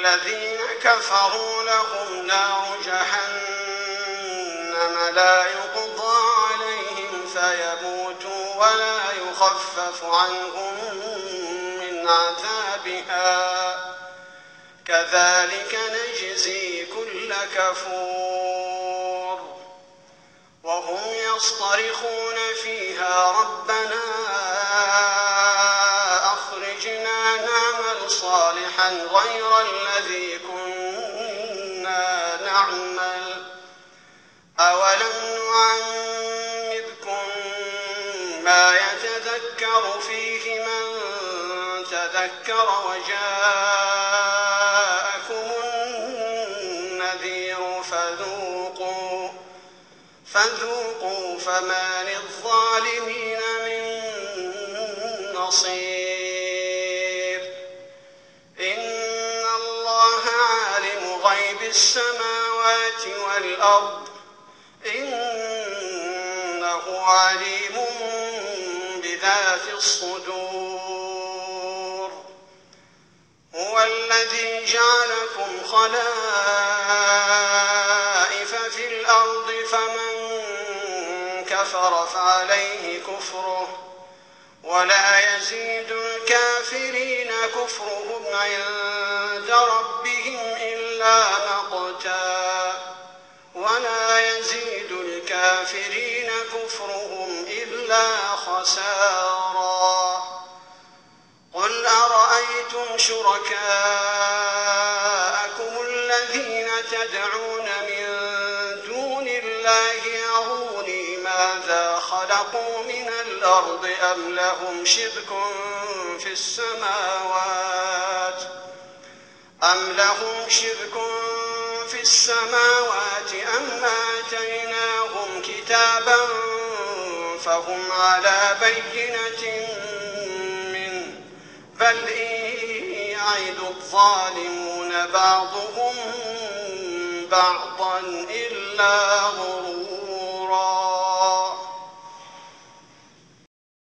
والذين كفروا لهم نار جهنم لا يقضى عليهم فيموتوا ولا يخفف عنهم من عذابها كذلك نجزي كل كفور وهم يصطرخون فيها ربنا أخرجنا نعمل صالحا غير الذي كنا نعمل أولم نعمركم ما يتذكر فيه من تذكر وجاءكم النذير فذوقوا فما للظالمين من نصير إن الله عالم غيب السماوات والأرض إنه عليم بذات الصدور هو الذي جعلكم خلائف في الأرض فمن كفر فعليه كفره ولا يزيد الكافرين كفرهم عند ربهم إلا مقتا ولا يزيد الكافرين كفرهم إلا خسارا قل أرأيتم شركاءكم الذين تدعون من دون الله أروني ماذا خلقوا من الأرض أم لهم شرك في السماوات أم آتيناهم كتابا فهم على بينة منه بل إن يعد الظالمون بعضهم بعضا إلا غرورا